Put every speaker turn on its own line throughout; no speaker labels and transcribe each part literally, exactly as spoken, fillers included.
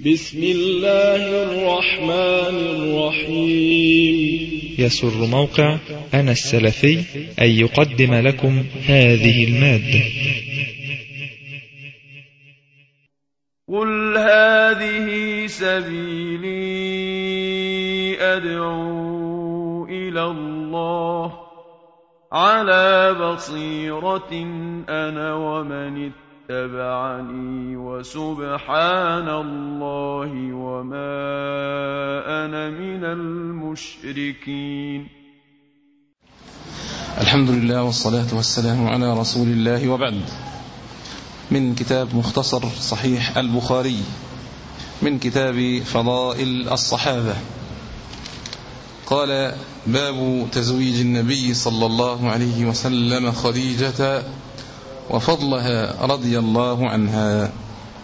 بسم الله الرحمن الرحيم.
يسر موقع أنا السلفي أن يقدم لكم هذه المادة.
قل هذه سبيلي أدعو إلى الله على بصيرة أنا ومن اتبعني وسبحان الله وما أنا من المشركين.
الحمد لله والصلاة والسلام على رسول الله، وبعد. من كتاب مختصر صحيح البخاري من كتاب فضائل الصحابة. قال: باب تزويج النبي صلى الله عليه وسلم خديجة وفضلها رضي الله عنها.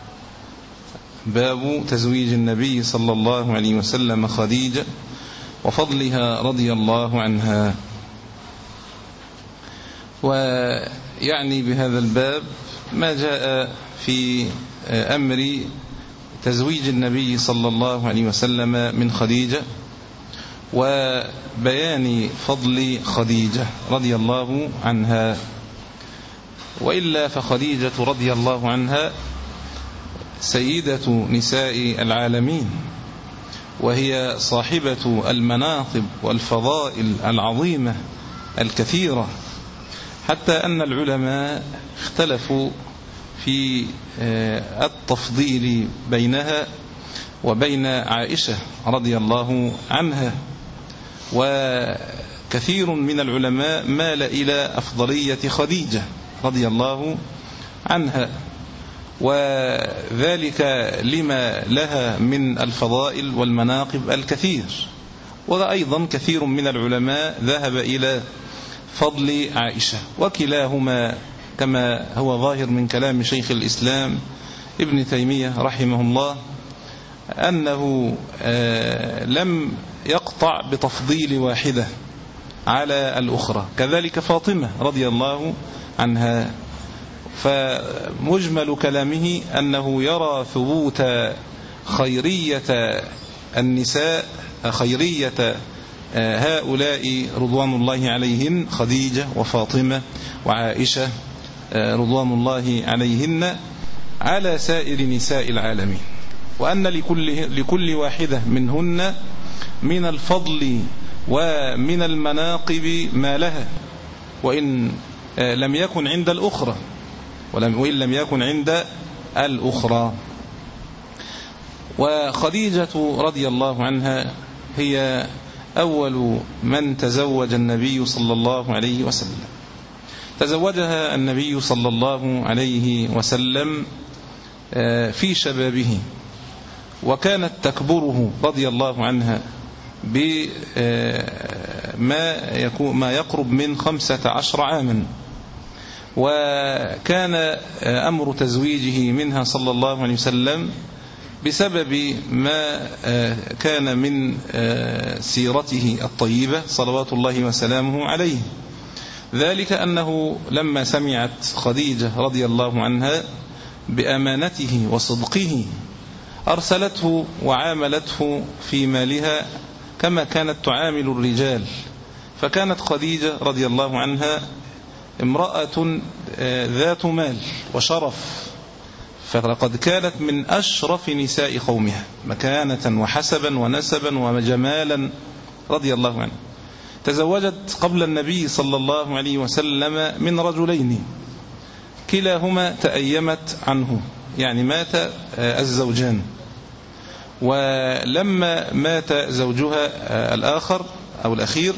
باب تزويج النبي صلى الله عليه وسلم خديجة وفضلها رضي الله عنها. ويعني بهذا الباب ما جاء في أمر تزويج النبي صلى الله عليه وسلم من خديجة، وبيان فضل خديجة رضي الله عنها. وإلا فخديجة رضي الله عنها سيدة نساء العالمين، وهي صاحبة المناقب والفضائل العظيمة الكثيرة، حتى أن العلماء اختلفوا في التفضيل بينها وبين عائشة رضي الله عنها. وكثير من العلماء مال إلى أفضلية خديجة رضي الله عنها، وذلك لما لها من الفضائل والمناقب الكثير. وأيضا كثير من العلماء ذهب إلى فضل عائشة، وكلاهما كما هو ظاهر من كلام شيخ الإسلام ابن تيمية رحمه الله أنه لم يقطع بتفضيل واحدة على الأخرى. كذلك فاطمة رضي الله عنها، فمجمل كلامه أنه يرى ثبوت خيرية النساء، خيرية هؤلاء رضوان الله عليهن، خديجة وفاطمة وعائشة رضوان الله عليهن، على سائر نساء العالمين، وأن لكل, لكل واحدة منهن من الفضل ومن المناقب ما لها، وإن لم يكن عند الأخرى وإن لم يكن عند الأخرى. وخديجة رضي الله عنها هي أول من تزوج النبي صلى الله عليه وسلم. تزوجها النبي صلى الله عليه وسلم في شبابه، وكانت تكبره رضي الله عنها بما يقرب من خمسة عشر عاما. وكان أمر تزويجه منها صلى الله عليه وسلم بسبب ما كان من سيرته الطيبة صلوات الله وسلامه عليه. ذلك أنه لما سمعت خديجة رضي الله عنها بأمانته وصدقه أرسلته وعاملته في مالها كما كانت تعامل الرجال. فكانت خديجة رضي الله عنها امرأة ذات مال وشرف، فلقد كانت من أشرف نساء قومها مكانة وحسبا ونسبا وجمالا رضي الله عنها. تزوجت قبل النبي صلى الله عليه وسلم من رجلين كلاهما تأيمت عنه، يعني مات الزوجان. ولما مات زوجها الآخر أو الأخير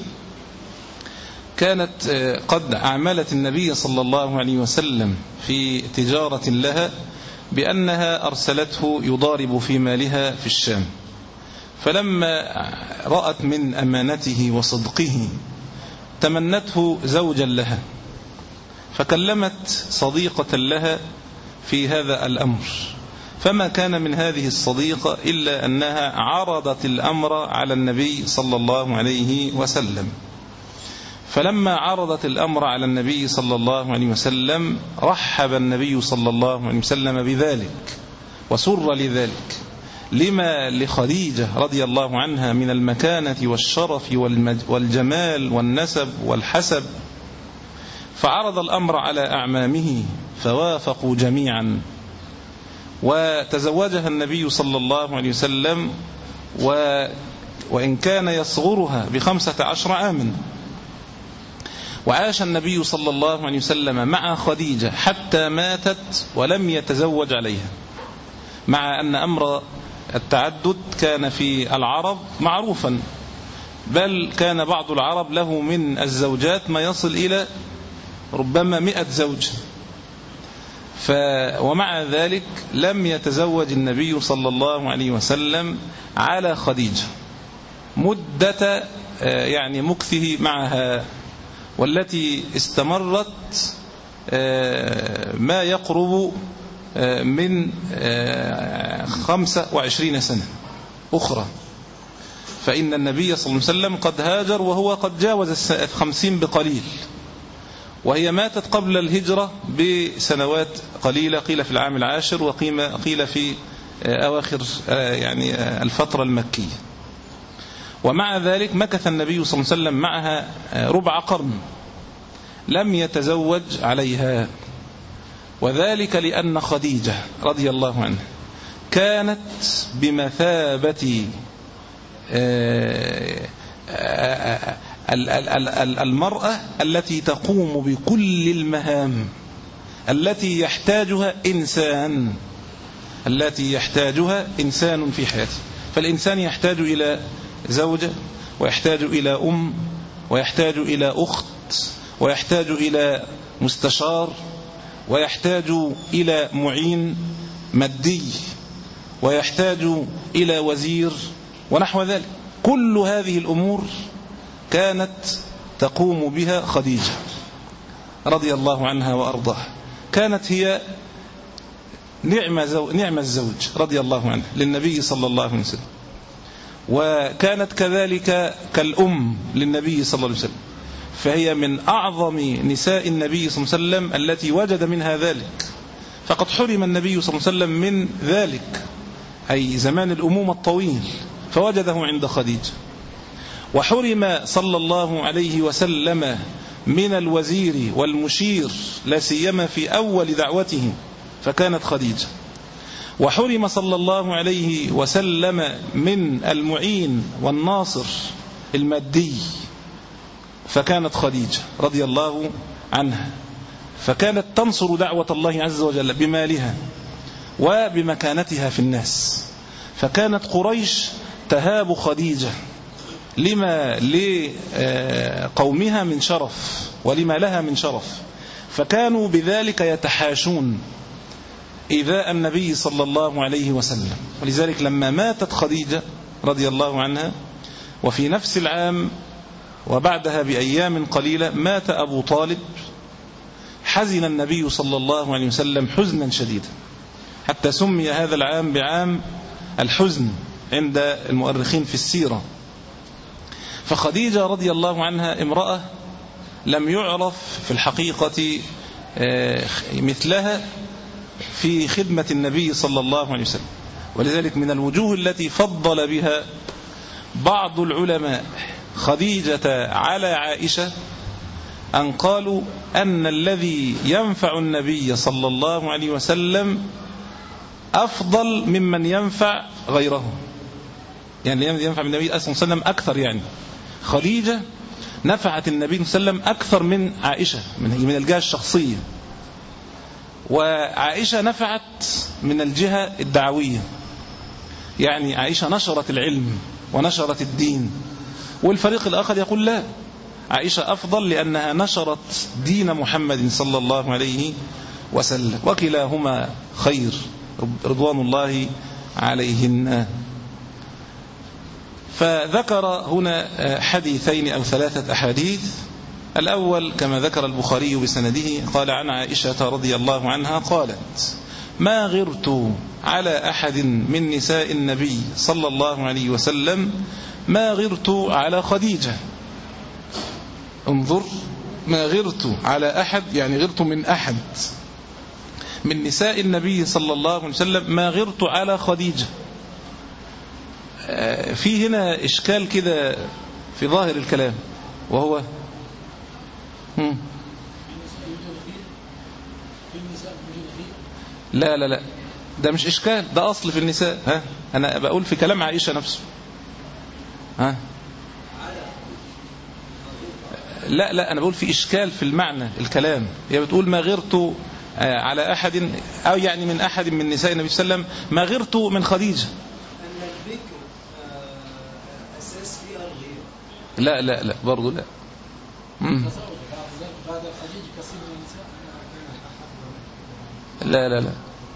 كانت قد أعملت النبي صلى الله عليه وسلم في تجارة لها بأنها أرسلته يضارب في مالها في الشام. فلما رأت من أمانته وصدقه تمنته زوجا لها، فكلمت صديقة لها في هذا الأمر، فما كان من هذه الصديقة إلا أنها عرضت الأمر على النبي صلى الله عليه وسلم. فلما عرضت الأمر على النبي صلى الله عليه وسلم رحب النبي صلى الله عليه وسلم بذلك وسر لذلك، لما لخديجة رضي الله عنها من المكانة والشرف والجمال والنسب والحسب، فعرض الأمر على أعمامه فوافقوا جميعا، وتزوجها النبي صلى الله عليه وسلم، و وإن كان يصغرها بخمسة عشر عاما. وعاش النبي صلى الله عليه وسلم مع خديجة حتى ماتت ولم يتزوج عليها، مع أن أمر التعدد كان في العرب معروفا، بل كان بعض العرب له من الزوجات ما يصل إلى ربما مئة زوج. ف ومع ذلك لم يتزوج النبي صلى الله عليه وسلم على خديجة مدة يعني مكثه معها، والتي استمرت ما يقرب من خمسة وعشرين سنة أخرى. فإن النبي صلى الله عليه وسلم قد هاجر وهو قد جاوز الخمسين بقليل، وهي ماتت قبل الهجرة بسنوات قليلة، قيل في العام العاشر وقيل في أواخر يعني الفترة المكية. ومع ذلك مكث النبي صلى الله عليه وسلم معها ربع قرن لم يتزوج عليها، وذلك لأن خديجة رضي الله عنها كانت بمثابة المرأة التي تقوم بكل المهام التي يحتاجها إنسان التي يحتاجها إنسان في حياته. فالإنسان يحتاج إلى زوجة، ويحتاج إلى أم، ويحتاج إلى أخت، ويحتاج إلى مستشار، ويحتاج إلى معين مادي، ويحتاج إلى وزير ونحو ذلك. كل هذه الأمور كانت تقوم بها خديجة رضي الله عنها وأرضاها. كانت هي نعم, زو... نعم الزوج رضي الله عنه للنبي صلى الله عليه وسلم، وكانت كذلك كالأم للنبي صلى الله عليه وسلم، فهي من أعظم نساء النبي صلى الله عليه وسلم التي وجد منها ذلك. فقد حرم النبي صلى الله عليه وسلم من ذلك، أي زمان الأمومة الطويل، فوجده عند خديجة. وحرم صلى الله عليه وسلم من الوزير والمشير لا سيما في أول دعوته، فكانت خديجة. وحرم صلى الله عليه وسلم من المعين والناصر المادي، فكانت خديجة رضي الله عنها، فكانت تنصر دعوة الله عز وجل بمالها وبمكانتها في الناس. فكانت قريش تهاب خديجة لما لقومها من شرف ولما لها من شرف، فكانوا بذلك يتحاشون إيذاء النبي صلى الله عليه وسلم. ولذلك لما ماتت خديجة رضي الله عنها، وفي نفس العام وبعدها بأيام قليلة مات أبو طالب، حزن النبي صلى الله عليه وسلم حزنا شديدا، حتى سمي هذا العام بعام الحزن عند المؤرخين في السيرة. فخديجة رضي الله عنها امرأة لم يعرف في الحقيقة مثلها في خدمة النبي صلى الله عليه وسلم. ولذلك من الوجوه التي فضل بها بعض العلماء خديجة على عائشة أن قالوا أن الذي ينفع النبي صلى الله عليه وسلم أفضل ممن ينفع غيره، يعني ينفع من النبي صلى الله عليه وسلم أكثر. يعني خديجة نفعت النبي صلى الله عليه وسلم أكثر من عائشة من الجهة الشخصية، وعائشة نفعت من الجهة الدعوية، يعني عائشة نشرت العلم ونشرت الدين. والفريق الآخر يقول لا، عائشة أفضل لأنها نشرت دين محمد صلى الله عليه وسلم، وكلاهما خير رضوان الله عليهن. فذكر هنا حديثين أو ثلاثة أحاديث. الأول كما ذكر البخاري بسنده قال عن عائشة رضي الله عنها قالت: ما غرت على أحد من نساء النبي صلى الله عليه وسلم ما غرت على خديجة. انظر، ما غرت على أحد يعني غرت من أحد من نساء النبي صلى الله عليه وسلم ما غرت على خديجة. في هنا إشكال كده في ظاهر الكلام، وهو هم. لا لا لا ده مش إشكال، ده أصل في النساء. ها أنا بقول في كلام عائشة نفسه. ها لا لا أنا بقول في إشكال في المعنى الكلام. هي بتقول ما غرت على أحد أو يعني من أحد من نساء النبي صلى الله عليه وسلم ما غرت من خديجة. لا لا لا برضو لا. مم. لا لا لا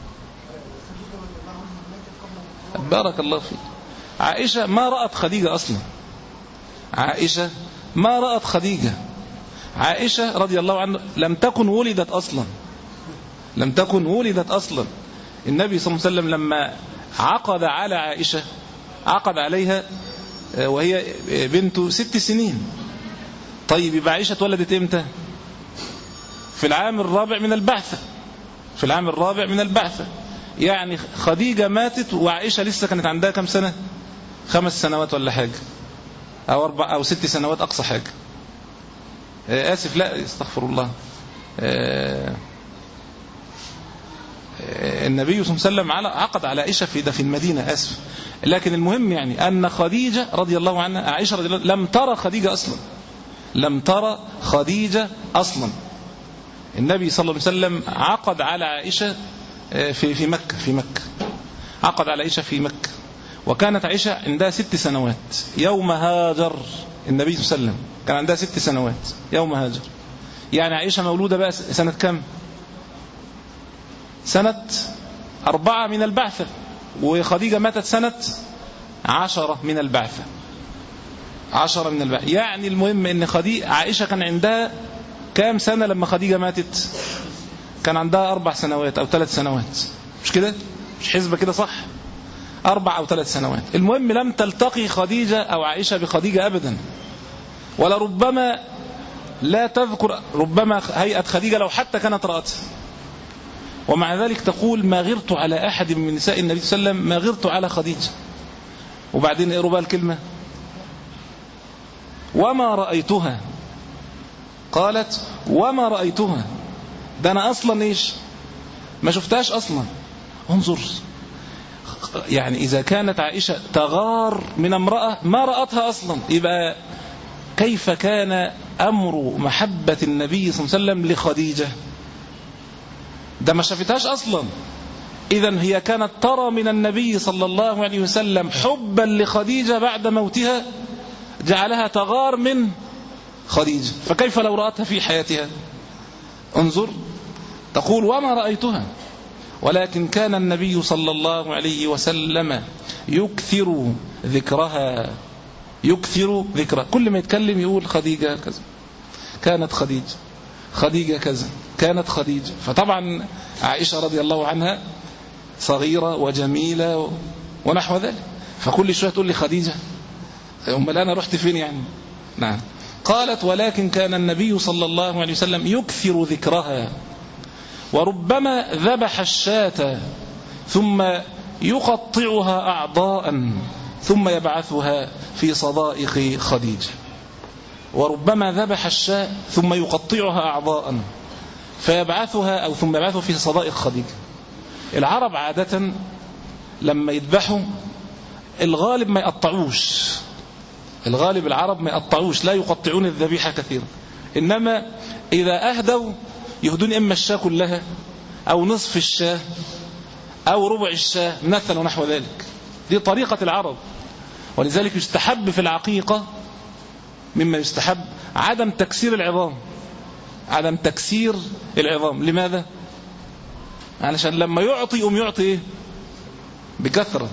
بارك الله فيك. عائشة ما رأت خديجة أصلا. عائشة ما رأت خديجة. عائشة رضي الله عنها لم تكن ولدت أصلا. لم تكن ولدت أصلا. النبي صلى الله عليه وسلم لما عقد على عائشة عقد عليها وهي بنت ست سنين. طيب يبقى عائشة اتولدت امتى؟ في العام الرابع من البعثة. في العام الرابع من البعثة يعني خديجة ماتت وعائشة لسه كانت عندها كم سنة؟ خمس سنوات ولا حاجة، أو أربع أو ست سنوات أقصى حاجة. آسف لا استغفر الله. النبي صلى الله عليه وسلم عقد على عائشة في ده في المدينة. آسف. لكن المهم يعني أن خديجة رضي الله عنها عائشة رضي الله لم ترى خديجة أصلا. لم ترى خديجة أصلا. النبي صلى الله عليه وسلم عقد على عائشة في في مكة في مكة عقد على عائشة في مكة، وكانت عائشة عندها ست سنوات يوم هاجر النبي صلى الله عليه وسلم. كان عندها ست سنوات يوم هاجر. يعني عائشة مولودة بقى سنة كم؟ سنة أربعة من البعثة، وخديجة ماتت سنة عشرة من البعثة. عشرة من البعثة يعني المهم ان خديجة عائشة كان عندها كام سنة لما خديجة ماتت؟ كان عندها أربع سنوات أو ثلاث سنوات. مش كده؟ مش حسبة كده صح؟ أربع أو ثلاث سنوات. المهم لم تلتقي خديجة أو عائشة بخديجة أبدا، ولا ربما لا تذكر ربما هيئة خديجة لو حتى كانت رأتها. ومع ذلك تقول ما غرت على أحد من نساء النبي صلى الله عليه وسلم ما غرت على خديجة. وبعدين اقروا بقى الكلمة وما رأيتها. قالت وما رأيتها. ده أنا أصلا إيش ما شفتهاش أصلا. انظر يعني إذا كانت عائشة تغار من امرأة ما رأتها أصلا، يبقى كيف كان أمر محبة النبي صلى الله عليه وسلم لخديجة؟ ده ما شفتهاش أصلا. إذن هي كانت ترى من النبي صلى الله عليه وسلم حبا لخديجة بعد موتها جعلها تغار من خديجة، فكيف لو رأتها في حياتها؟ انظر تقول وما رأيتها، ولكن كان النبي صلى الله عليه وسلم يكثر ذكرها. يكثر ذكرها، كل ما يتكلم يقول خديجة كذا، كانت خديجة، خديجة كذا، كانت خديجة. فطبعا عائشة رضي الله عنها صغيرة وجميلة ونحو ذلك، فكل شوية تقول لي خديجة، أمال أنا رحت فين يعني؟ نعم. قالت ولكن كان النبي صلى الله عليه وسلم يكثر ذكرها، وربما ذبح الشاة ثم يقطعها أعضاء ثم يبعثها في صدائق خديجة. وربما ذبح الشاة ثم يقطعها أعضاء فيبعثها أو ثم يبعثها في صدائق خديجة. العرب عادة لما يذبحوا الغالب ما يقطعوش، الغالب العرب ما يقطعوش، لا يقطعون الذبيحة كثيرا، إنما إذا أهدوا يهدون إما الشاة كلها أو نصف الشاة أو ربع الشاة مثلا ونحو ذلك. دي طريقة العرب. ولذلك يستحب في العقيقة مما يستحب عدم تكسير العظام، عدم تكسير العظام. لماذا؟ علشان لما يعطي يقوم يعطي إيه؟ بكثرة.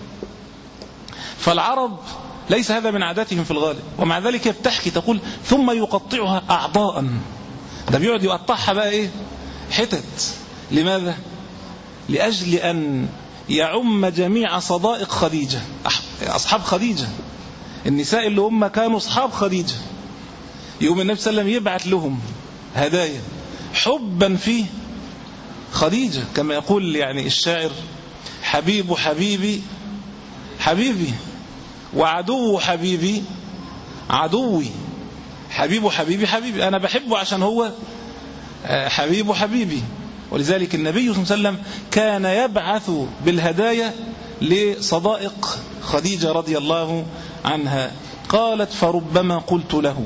فالعرب ليس هذا من عاداتهم في الغالب، ومع ذلك بتحكي تقول ثم يقطعها أعضاء، ده بيقعد يقطعها بقى إيه؟ حتت. لماذا؟ لأجل أن يعم جميع صدائق خديجة، أصحاب خديجة، النساء اللي هم كانوا أصحاب خديجة، يوم النبي صلى الله عليه وسلم يبعث لهم هدايا حبا في خديجة، كما يقول يعني الشاعر حبيب حبيبي حبيبي وعدو حبيبي عدوي. حبيب حبيبي حبيبي، أنا بحبه عشان هو حبيب حبيبي. ولذلك النبي صلى الله عليه وسلم كان يبعث بالهدايا لصدائق خديجة رضي الله عنها. قالت فربما قلت له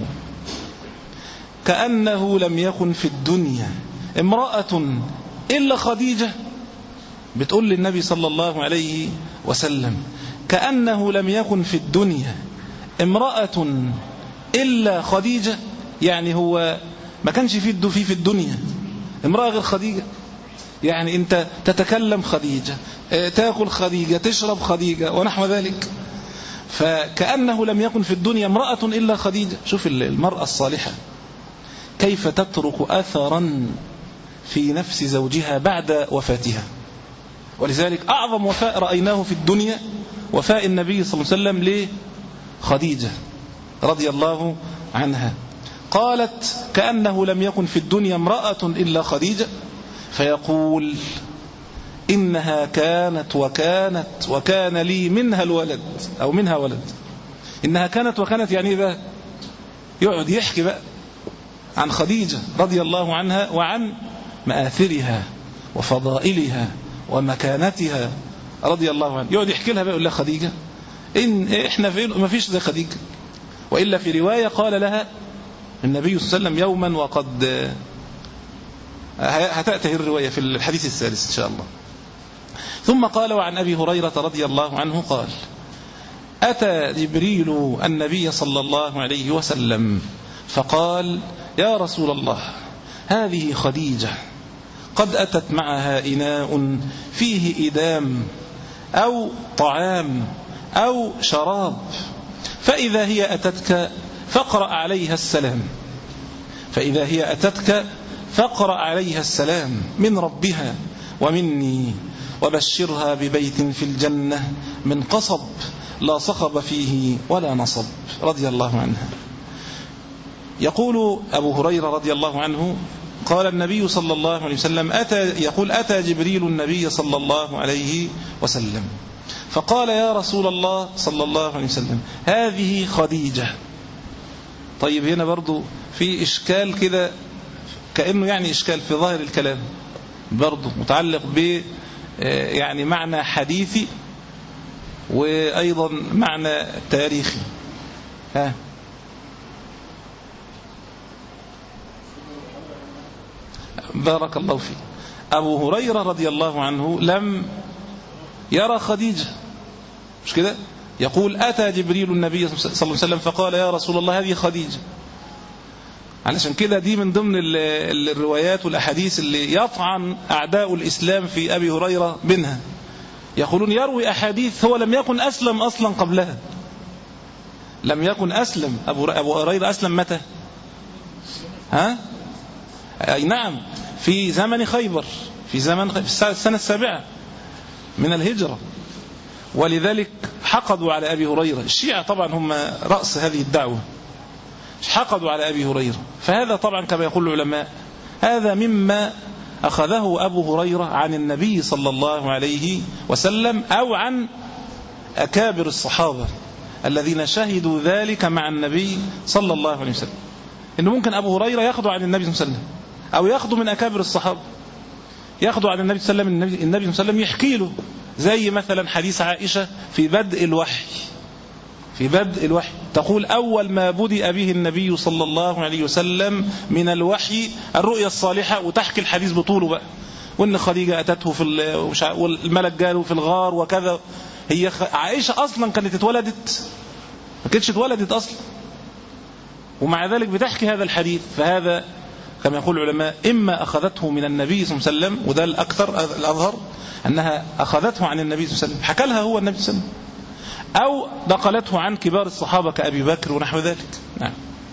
كأنه لم يكن في الدنيا امرأة إلا خديجة. بتقول للنبي صلى الله عليه وسلم كأنه لم يكن في الدنيا امرأة إلا خديجة، يعني هو ما كانش فيه في الدنيا امرأة غير خديجة. يعني أنت تتكلم خديجة، تأكل خديجة، تشرب خديجة ونحو ذلك. فكأنه لم يكن في الدنيا امرأة إلا خديجة. شوف المرأة الصالحة كيف تترك أثرا في نفس زوجها بعد وفاتها. ولذلك أعظم وفاء رأيناه في الدنيا وفاء النبي صلى الله عليه وسلم لخديجة رضي الله عنها. قالت كأنه لم يكن في الدنيا امرأة إلا خديجة، فيقول إنها كانت وكانت وكان لي منها الولد أو منها ولد. إنها كانت وكانت يعني بقى يقعد يحكي بقى عن خديجة رضي الله عنها وعن مآثرها وفضائلها ومكانتها رضي الله عنها. يقعد يحكي لها بقى يقول لها خديجة إن إحنا في ما فيش زي خديجة. وإلا في رواية قال لها النبي صلى الله عليه وسلم يوما، وقد هتأتي الرواية في الحديث الثالث إن شاء الله. ثم قال وعن أبي هريرة رضي الله عنه قال أتى جبريل النبي صلى الله عليه وسلم فقال يا رسول الله هذه خديجة قد أتت معها إناء فيه إدام أو طعام أو شراب، فإذا هي أتتك فاقرأ عليها السلام فإذا هي أتتك فاقرأ عليها السلام من ربها ومني، وبشرها ببيت في الجنة من قصب لا صخب فيه ولا نصب رضي الله عنها. يقول أبو هريرة رضي الله عنه قال النبي صلى الله عليه وسلم أتى يقول أتى جبريل النبي صلى الله عليه وسلم فقال يا رسول الله صلى الله عليه وسلم هذه خديجة. طيب هنا برضو في إشكال كده، كأنه يعني إشكال في ظاهر الكلام برضو متعلق ب يعني معنى حديثي وأيضا معنى تاريخي. ها بارك الله فيك. أبو هريرة رضي الله عنه لم يرى خديجة، مش كده؟ يقول أتى جبريل النبي صلى الله عليه وسلم فقال يا رسول الله هذه خديجة. علشان كده دي من ضمن الروايات والأحاديث اللي يطعن أعداء الإسلام في أبي هريرة منها. يقولون يروي أحاديث هو لم يكن أسلم أصلا قبلها. لم يكن أسلم أبو هريرة. أسلم متى؟ ها؟ أي نعم في زمن خيبر، في زمن خيبر في السنة السابعة من الهجرة. ولذلك حقدوا على أبي هريرة. الشيعة طبعا هم رأس هذه الدعوة، حقدوا على أبي هريرة. فهذا طبعا كما يقول العلماء هذا مما أخذه أبو هريرة عن النبي صلى الله عليه وسلم أو عن أكابر الصحابة الذين شهدوا ذلك مع النبي صلى الله عليه وسلم. إنه ممكن أبو هريرة يأخذ عن النبي صلى الله عليه وسلم أو يأخذ من أكابر الصحابة، يأخذ عن النبي صلى الله عليه وسلم، النبي صلى الله عليه وسلم يحكي له، زي مثلا حديث عائشة في بدء الوحي في بدء الوحي تقول أول ما بدأ به النبي صلى الله عليه وسلم من الوحي الرؤيا الصالحة، وتحكي الحديث بطوله بقى، وإن خديجة أتته في والملك جاله في الغار وكذا. هي عائشة أصلا كانت اتولدت ما كانتش اتولدت أصلا، ومع ذلك بتحكي هذا الحديث. فهذا كما يقول العلماء إما أخذته من النبي صلى الله عليه وسلم، وده الأكثر الأظهر أنها أخذته عن النبي صلى الله عليه وسلم، حكى لها هو النبي صلى الله عليه وسلم، أو نقلته عن كبار الصحابة كأبي بكر ونحو ذلك. نعم.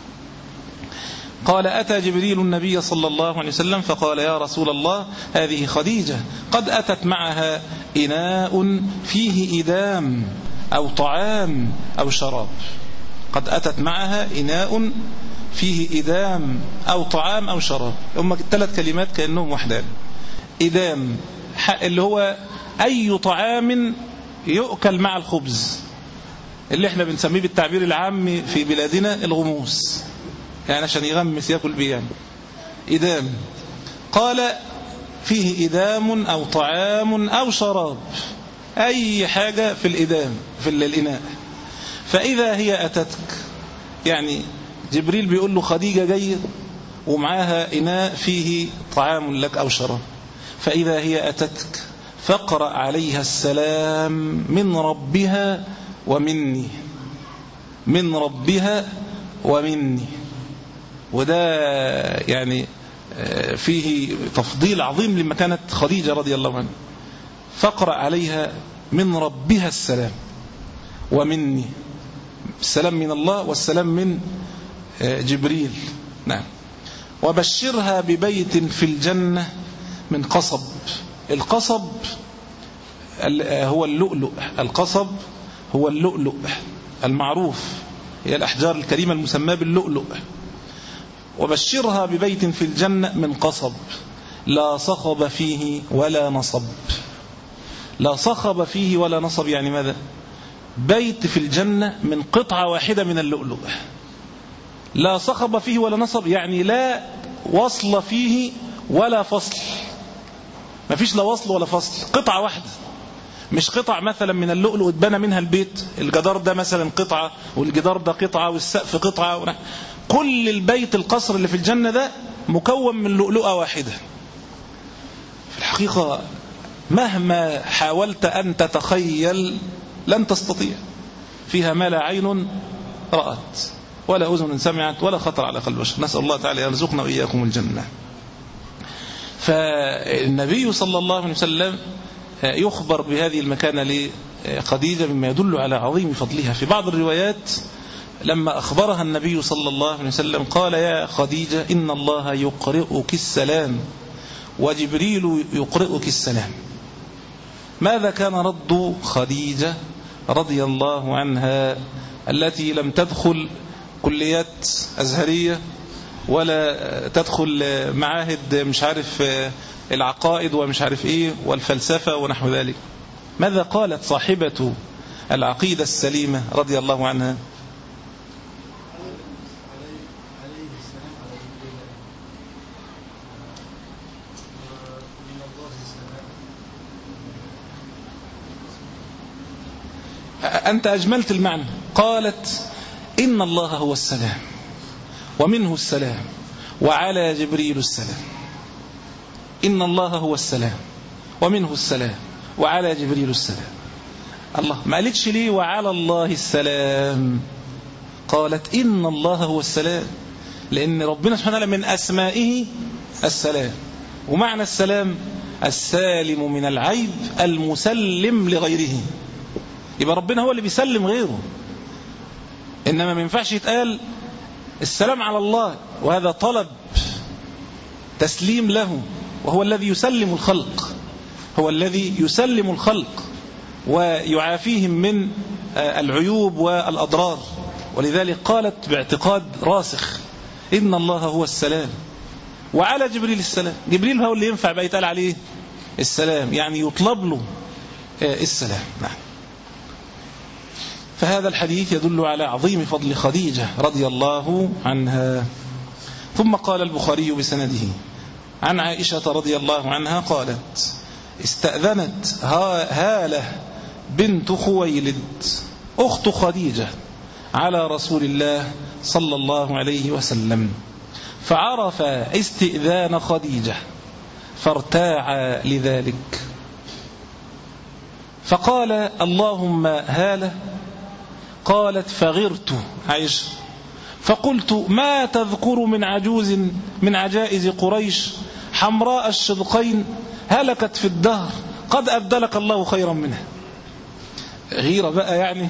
قال أتى جبريل النبي صلى الله عليه وسلم فقال يا رسول الله هذه خديجة قد أتت معها إناء فيه إدام أو طعام أو شراب. قد أتت معها إناء فيه إدام أو طعام أو شراب. هم الثلاث كلمات كأنهم وحدان. إدام اللي هو أي طعام يؤكل مع الخبز، اللي احنا بنسميه بالتعبير العام في بلادنا الغموس، يعني عشان يغمس يأكل بيه يعني إدام. قال فيه إدام أو طعام أو شراب، أي حاجة في الإدام في الإناء. فإذا هي أتتك، يعني جبريل بيقول له خديجة جاية ومعاها إناء فيه طعام لك أو شراب، فإذا هي أتتك فاقرأ عليها السلام من ربها ومني، من ربها ومني. وده يعني فيه تفضيل عظيم لما كانت خديجة رضي الله عنها. فاقرأ عليها من ربها السلام ومني، السلام من الله والسلام من جبريل. نعم. وبشرها ببيت في الجنة من قصب. القصب هو اللؤلؤ، القصب هو اللؤلؤ المعروف، هي الأحجار الكريمة المسمى باللؤلؤ. وبشرها ببيت في الجنة من قصب لا صخب فيه ولا نصب. لا صخب فيه ولا نصب يعني ماذا؟ بيت في الجنة من قطعة واحدة من اللؤلؤ. لا صخب فيه ولا نصب يعني لا وصل فيه ولا فصل، ما فيش لا وصل ولا فصل، قطعة واحدة. مش قطع مثلا من اللؤلؤ اتبنى منها البيت، الجدار ده مثلا قطعة والجدار ده قطعة والسقف قطعة. كل البيت القصر اللي في الجنة ده مكون من لؤلؤة واحدة. في الحقيقة مهما حاولت أن تتخيل لن تستطيع، فيها ما لا عين رأت ولا أذن سمعت ولا خطر على قلب بشر. نسأل الله تعالى يرزقنا وإياكم الجنة. فالنبي صلى الله عليه وسلم يخبر بهذه المكانة لخديجة مما يدل على عظيم فضلها. في بعض الروايات لما أخبرها النبي صلى الله عليه وسلم قال يا خديجة إن الله يقرئك السلام وجبريل يقرئك السلام. ماذا كان رد خديجة رضي الله عنها التي لم تدخل كليات أزهرية ولا تدخل معاهد مش عارف العقائد ومش عارف إيه والفلسفة ونحو ذلك؟ ماذا قالت صاحبة العقيدة السليمة رضي الله عنها؟ أنت أجملت المعنى. قالت إن الله هو السلام ومنه السلام وعلى جبريل السلام. إن الله هو السلام ومنه السلام وعلى جبريل السلام. الله ما قالتش ليه وعلى الله السلام، قالت إن الله هو السلام، لأن ربنا سبحانه وتعالى من أسمائه السلام، ومعنى السلام السالم من العيب المسلم لغيره. يبقى ربنا هو اللي بيسلم غيره، إنما ما ينفعش يتقال السلام على الله وهذا طلب تسليم له، وهو الذي يسلم الخلق، هو الذي يسلم الخلق ويعافيهم من العيوب والأضرار. ولذلك قالت باعتقاد راسخ إن الله هو السلام وعلى جبريل السلام. جبريل هو اللي ينفع بقى يتقال عليه السلام، يعني يطلب له السلام. نعم. فهذا الحديث يدل على عظيم فضل خديجة رضي الله عنها. ثم قال البخاري بسنده عن عائشة رضي الله عنها قالت استأذنت هالة بنت خويلد أخت خديجة على رسول الله صلى الله عليه وسلم، فعرف استئذان خديجة فارتاع لذلك، فقال اللهم هالة. قالت فغرت عائشة فقلت ما تذكر من عجوز من عجائز قريش حمراء الشدقين هلكت في الدهر قد أبدلك الله خيرا منها. غيرة بقى يعني.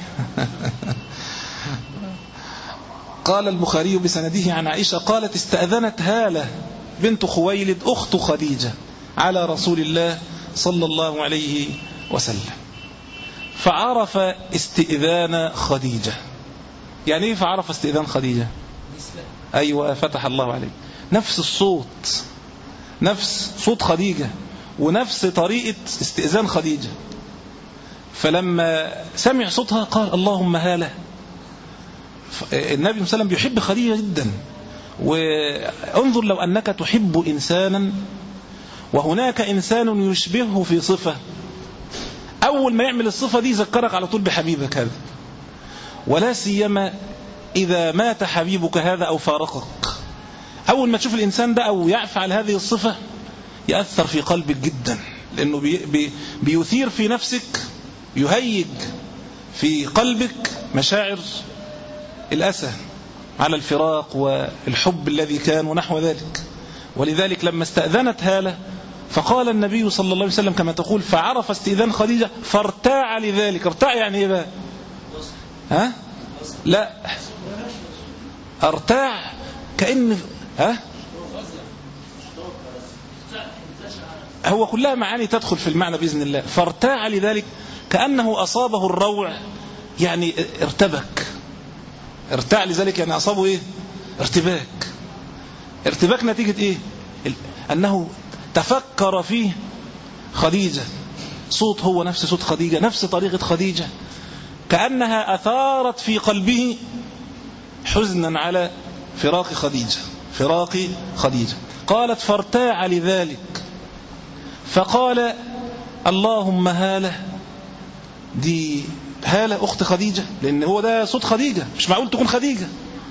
قال البخاري بسنده عن عائشة قالت استأذنت هالة بنت خويلد أخت خديجة على رسول الله صلى الله عليه وسلم، فعرف استئذان خديجة. يعني ايه فعرف استئذان خديجة؟ أيوة فتح الله عليك، نفس الصوت، نفس صوت خديجة ونفس طريقة استئذان خديجة. فلما سمع صوتها قال اللهم هاله. النبي صلى الله عليه وسلم بيحب خديجة جدا. وانظر لو أنك تحب إنسانا وهناك إنسان يشبهه في صفة، أول ما يعمل الصفة دي ذكرك على طول بحبيبك هذا، ولا سيما إذا مات حبيبك هذا أو فارقك. أول ما تشوف الإنسان ده أو يفعل هذه الصفة يأثر في قلبك جدا، لأنه بي بي بيثير في نفسك، يهيج في قلبك مشاعر الأسى على الفراق والحب الذي كان ونحو ذلك. ولذلك لما استأذنت هالة فقال النبي صلى الله عليه وسلم كما تقول فعرف استئذان خديجة فارتاع لذلك. ارتاع يعني ايه بقى؟ ها؟ لا، ارتاع كأن ها؟ هو كلها معاني تدخل في المعنى بإذن الله. فارتاع لذلك كأنه أصابه الروع، يعني ارتبك. ارتاع لذلك يعني أصابه ايه؟ ارتباك. ارتباك نتيجة ايه؟ أنه تفكر فيه خديجة، صوت هو نفس صوت خديجة، نفس طريقة خديجة، كأنها أثارت في قلبه حزنا على فراق خديجة فراق خديجة. قالت فارتاع لذلك فقال اللهم هاله. دي هالة أخت خديجة، لأن هو ده صوت خديجة، مش معقول تكون خديجة،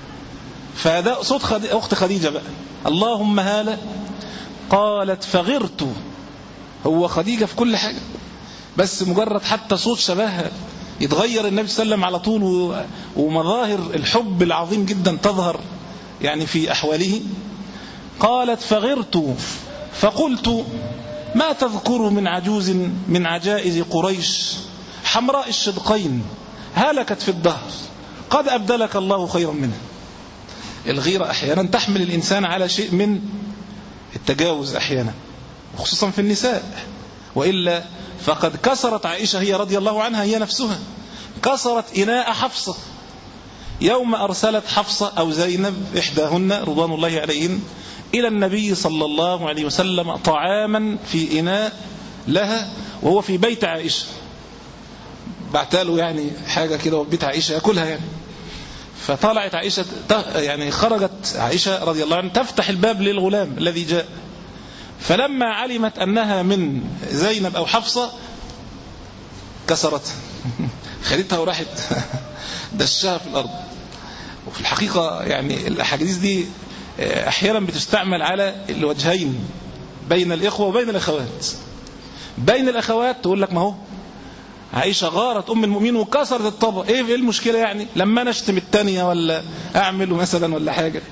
فده صوت خديجة أخت خديجة بقى. اللهم هاله. قالت فغرت. هو خديجة في كل حاجة، بس مجرد حتى صوت شبهها يتغير النبي صلى الله عليه وسلم على طول، ومظاهر الحب العظيم جدا تظهر يعني في أحواله. قالت فغرت فقلت ما تذكر من عجوز من عجائز قريش حمراء الشدقين هلكت في الدهر قد أبدلك الله خيرا منها. الغيرة أحيانا تحمل الإنسان على شيء من التجاوز أحيانا، وخصوصا في النساء، وإلا فقد كسرت عائشة هي رضي الله عنها هي نفسها، كسرت إناء حفصة يوم أرسلت حفصة أو زينب إحداهن رضوان الله عليهن إلى النبي صلى الله عليه وسلم طعاما في إناء لها وهو في بيت عائشة، بعتاله يعني حاجة كده وبيت عائشة يأكلها يعني. فطلعت عائشة يعني خرجت عائشة رضي الله عنها تفتح الباب للغلام الذي جاء، فلما علمت أنها من زينب أو حفصة كسرت خدتها وراحت دشها في الأرض. وفي الحقيقة يعني الأحاديث دي أحيانا بتستعمل على الوجهين بين الإخوة وبين الأخوات. بين الأخوات تقول لك ما هو عائشة غارت أم المؤمنين وكسرت الطبق، إيه المشكلة يعني لما نشتم التانية ولا أعمله مثلا ولا حاجة.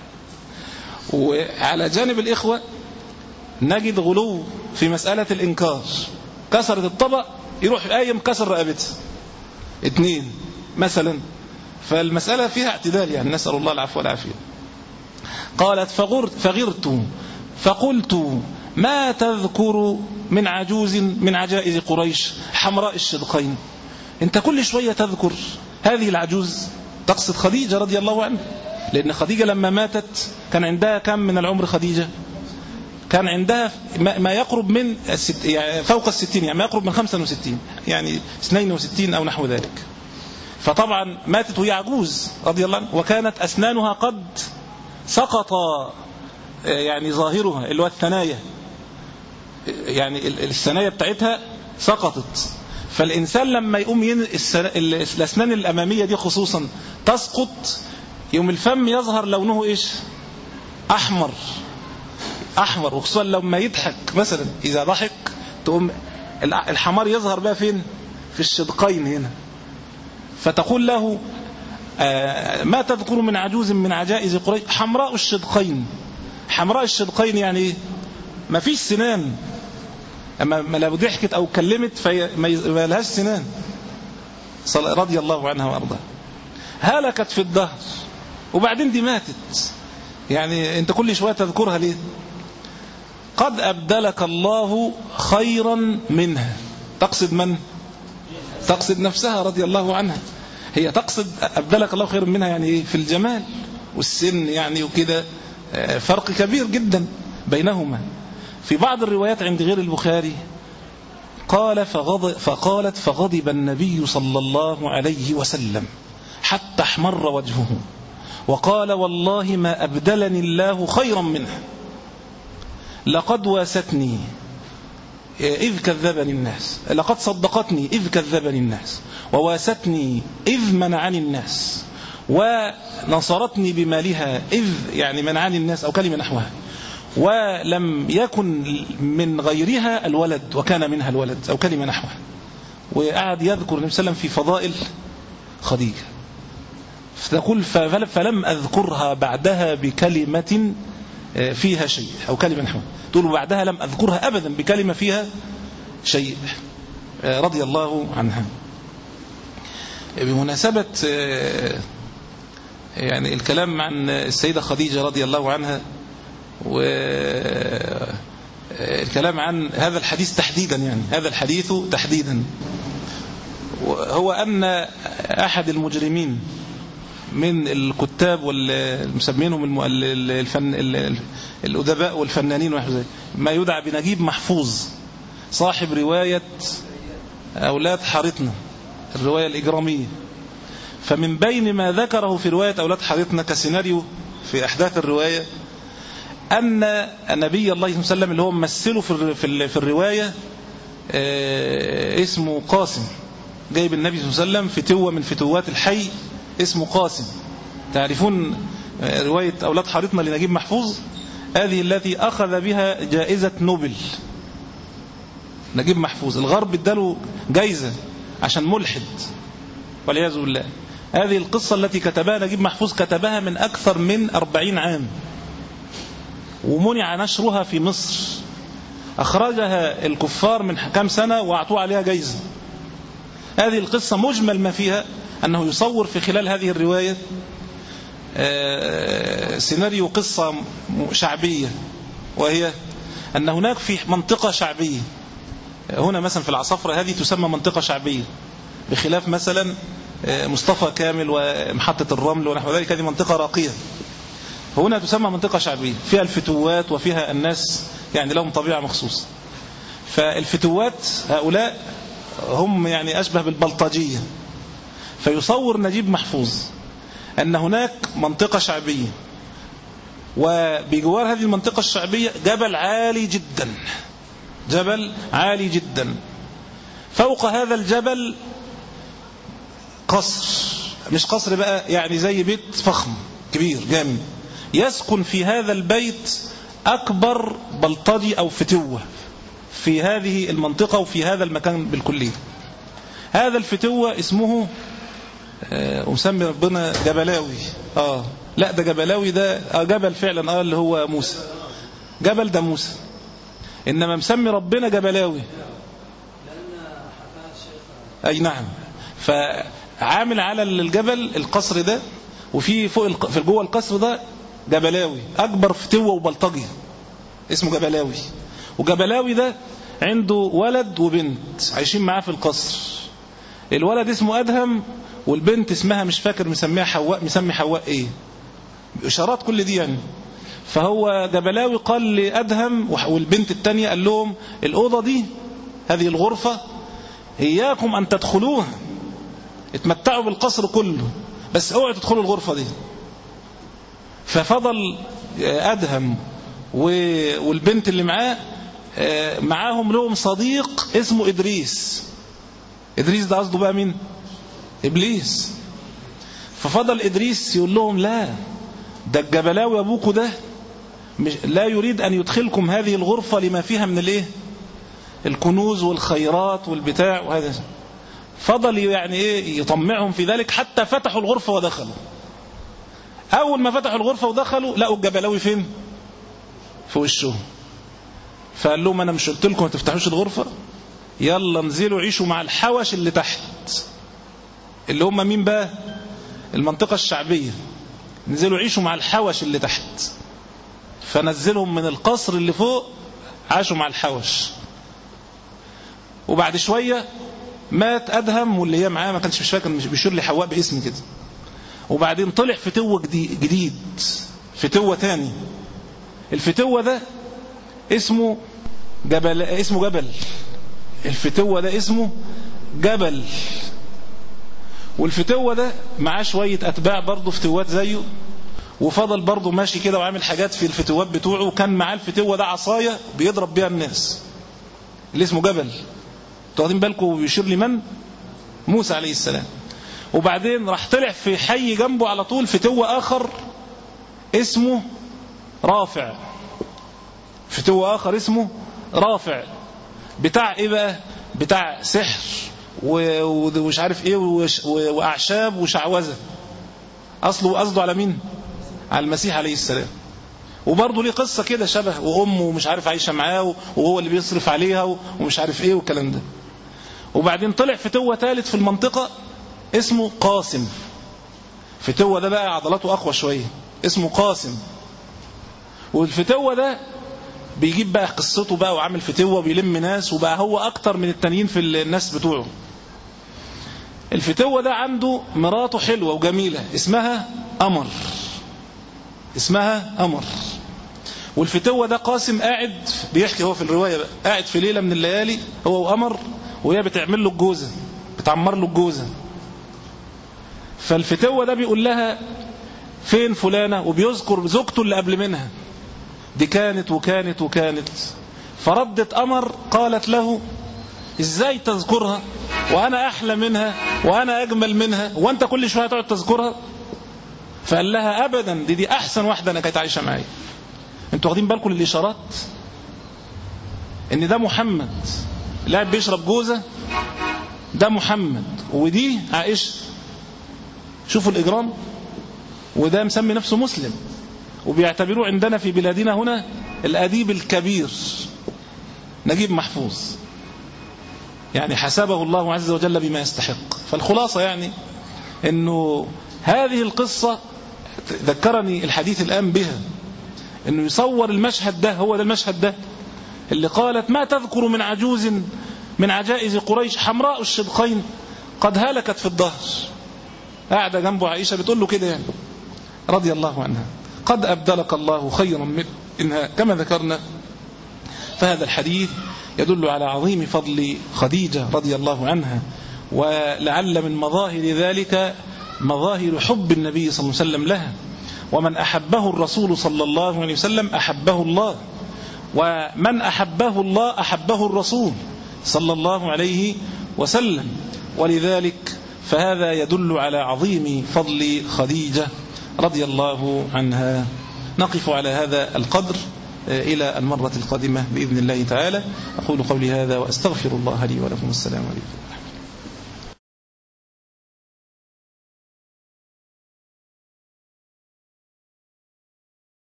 وعلى جانب الإخوة نجد غلو في مسألة الإنكار، كسرت الطبق يروح قايم كسر رقبتها اتنين مثلا، فالمسألة فيها اعتدال يعني، نسأل الله العفو والعافية. قالت فغرت, فغرت فقلت ما تذكر من عجوز من عجائز قريش حمراء الشدقين. انت كل شوية تذكر هذه العجوز، تقصد خديجة رضي الله عنها، لأن خديجة لما ماتت كان عندها كم من العمر؟ خديجة كان عندها ما يقرب من الست يعني فوق الستين، يعني ما يقرب من خمسة وستين، يعني اثنين وستين أو نحو ذلك. فطبعا ماتت وهي عجوز رضي الله عنها، وكانت أسنانها قد سقط يعني ظاهرها اللي هو الثنايا، يعني الثنايا بتاعتها سقطت. فالإنسان لما يقوم ين... الأسنان الأمامية دي خصوصا تسقط، يوم الفم يظهر لونه إيش؟ أحمر أحمر، وخصوصا لما يضحك مثلا، إذا ضحك تقوم الحمار يظهر بقى فين؟ في الشدقين هنا. فتقول له آه ما تذكر من عجوز من عجائز قريش حمراء الشدقين. حمراء الشدقين يعني ما فيش سنان، أما لو ضحكت أو كلمت فما لهاش سنان رضي الله عنها وأرضاها. هلكت في الدهر، وبعدين دي ماتت، يعني أنت كل شوية تذكرها ليه؟ قد أبدلك الله خيرا منها. تقصد من؟ تقصد نفسها رضي الله عنها. هي تقصد أبدلك الله خيرا منها يعني إيه؟ في الجمال والسن يعني، وكده فرق كبير جدا بينهما. في بعض الروايات عند غير البخاري قال فغض فقالت فغضب النبي صلى الله عليه وسلم حتى احمر وجهه وقال والله ما أبدلني الله خيرا منه لقد واستني إذ كذبني الناس لقد صدقتني إذ كذبني الناس وواستني إذ منعني الناس ونصرتني بمالها إذ يعني منعني الناس أو كلمة نحوها ولم يكن من غيرها الولد وكان منها الولد أو كلمة نحوها. وقعد يذكر النبي صلى الله عليه وسلم في فضائل خديجة فتقول فلم أذكرها بعدها بكلمة فيها شيء أو كلمة نحوها تقول بعدها لم أذكرها أبدا بكلمة فيها شيء رضي الله عنها. بمناسبة يعني الكلام عن السيدة خديجة رضي الله عنها والكلام عن هذا الحديث تحديدا يعني هذا الحديث تحديدا هو أن أحد المجرمين من الكتاب والمسمينهم الفن الأدباء والفنانين ما يدعى بنجيب محفوظ صاحب رواية أولاد حارتنا الرواية الإجرامية. فمن بين ما ذكره في رواية أولاد حارتنا كسيناريو في أحداث الرواية أن النبي الله عليه وسلم اللي هو ممثله في الرواية اسمه قاسم جايب النبي صلى الله عليه وسلم فتوة من فتوات الحي اسمه قاسم. تعرفون رواية أولاد حارتنا لنجيب محفوظ هذه التي أخذ بها جائزة نوبل. نجيب محفوظ الغرب اداله جائزة عشان ملحد والعياذ بالله. هذه القصة التي كتبها نجيب محفوظ كتبها من أكثر من أربعين عام ومنع نشرها في مصر. أخرجها الكفار من كام سنة وأعطوا عليها جائزة. هذه القصة مجمل ما فيها أنه يصور في خلال هذه الرواية سيناريو قصة شعبية وهي أن هناك في منطقة شعبية هنا مثلا في العصافرة هذه تسمى منطقة شعبية بخلاف مثلا مصطفى كامل ومحطة الرمل ونحو ذلك هذه منطقة راقية. هنا تسمى منطقة شعبية فيها الفتوات وفيها الناس يعني لهم طبيعة مخصوصة. فالفتوات هؤلاء هم يعني أشبه بالبلطجية. فيصور نجيب محفوظ أن هناك منطقة شعبية وبجوار هذه المنطقة الشعبية جبل عالي جدا جبل عالي جدا فوق هذا الجبل قصر مش قصر بقى يعني زي بيت فخم كبير جامد يسكن في هذا البيت أكبر بلطجي أو فتوة في هذه المنطقة وفي هذا المكان بالكلية. هذا الفتوة اسمه ومسمي ربنا جبلاوي. آه لا ده جبلاوي ده آه جبل فعلا آه اللي هو موسى جبل ده موسى إنما مسمي ربنا جبلاوي أي نعم. فعامل على الجبل القصر ده وفي فوق في جوه القصر ده جبلاوي أكبر فتوة وبلطجي اسمه جبلاوي. وجبلاوي ده عنده ولد وبنت عايشين معاه في القصر. الولد اسمه أدهم والبنت اسمها مش فاكر مسميها حواء مسمي حواء ايه إشارات كل دي يعني. فهو جبلاوي قال لأدهم والبنت التانية قال لهم الأوضة دي هذه الغرفة إياكم أن تدخلوها اتمتعوا بالقصر كله بس اوعوا تدخلوا الغرفة دي. ففضل أدهم والبنت اللي معاه معاهم لهم صديق اسمه إدريس. إدريس ده قصده بقى مين؟ إبليس. ففضل إدريس يقول لهم لا ده الجبلاوي أبوكوا ده مش لا يريد أن يدخلكم هذه الغرفة لما فيها من الايه الكنوز والخيرات والبتاع وهذا. فضل يعني ايه يطمعهم في ذلك حتى فتحوا الغرفة ودخلوا. أول ما فتحوا الغرفة ودخلوا لقوا الجبلاوي فين؟ في وشهم. فقال لهم أنا مش قلت لكم ما تفتحوش الغرفة يلا انزلوا عيشوا مع الحوش اللي تحت اللي هم مين بقى المنطقة الشعبية. نزلوا عيشوا مع الحوش اللي تحت. فنزلهم من القصر اللي فوق عاشوا مع الحوش. وبعد شوية مات أدهم واللي هي معاه ما كانش مش فاكر مش بيشير لحواء باسم كده. وبعدين طلع فتوة جديد فتوة تاني. الفتوة ده اسمه جبل اسمه جبل الفتوة ده اسمه جبل، والفتوة ده معاه شوية أتباع برضه فتوات زيه، وفضل برضه ماشي كده وعامل حاجات في الفتوات بتوعه، وكان معاه الفتوة ده عصاية بيضرب بيها الناس اللي اسمه جبل. واخدين بالكم بيشير لمن؟ موسى عليه السلام. وبعدين راح طلع في حي جنبه على طول فتوة آخر اسمه رافع، فتوة آخر اسمه رافع، بتاع ايه بقى؟ بتاع سحر ومش عارف ايه واعشاب وشعوذه. اصله قصده على مين؟ على المسيح عليه السلام. وبرضه ليه قصه كده شبه، وامه ومش عارف عايشه معاه وهو اللي بيصرف عليها ومش عارف ايه والكلام ده. وبعدين طلع فتوة ثالث في المنطقه اسمه قاسم. فتوة ده بقى عضلاته اقوى شويه اسمه قاسم. والفتوة ده بيجيب بقى قصته بقى وعامل فتوة وبيلم ناس، وبقى هو اكتر من التانيين في الناس بتوعه. الفتوة ده عنده مراته حلوة وجميلة اسمها أمر، اسمها أمر. والفتوة ده قاسم قاعد بيحكي هو في الرواية بقى، قاعد في ليلة من الليالي هو وأمر، وهي بتعمل له الجوزة، بتعمر له الجوزة. فالفتوة ده بيقول لها فين فلانة، وبيذكر زوجته اللي قبل منها دي كانت وكانت وكانت. فردت أمر قالت له ازاي تذكرها وانا احلى منها وانا اجمل منها وانت كل شويه تقعد تذكرها؟ فقال لها ابدا، دي دي احسن واحده انا كانت عايشه معايا. انتوا واخدين بالكم للاشارات ان ده محمد لاعب بيشرب جوزه، ده محمد، ودي عائشه. شوفوا الاجرام. وده مسمي نفسه مسلم، وبيعتبروه عندنا في بلادنا هنا الأديب الكبير نجيب محفوظ، يعني حسبه الله عز وجل بما يستحق. فالخلاصة يعني أنه هذه القصة ذكرني الحديث الآن بها، أنه يصور المشهد ده، هو ده المشهد ده اللي قالت ما تذكر من عجوز من عجائز قريش حمراء الشدقين قد هلكت في الظهر. قاعدة جنبه عائشة بتقول له كده يعني رضي الله عنها، قد أبدلك الله خيرا منها كما ذكرنا. فهذا الحديث يدل على عظيم فضل خديجة رضي الله عنها، ولعل من مظاهر ذلك مظاهر حب النبي صلى الله عليه وسلم لها. ومن أحبه الرسول صلى الله عليه وسلم أحبه الله، ومن أحبه الله أحبه الرسول صلى الله عليه وسلم. ولذلك فهذا يدل على عظيم فضل خديجة رضي الله عنها. نقف على هذا القدر إلى المرة القادمة بإذن الله تعالى. أقول قولي هذا وأستغفر الله لي ولكم. السلام عليكم.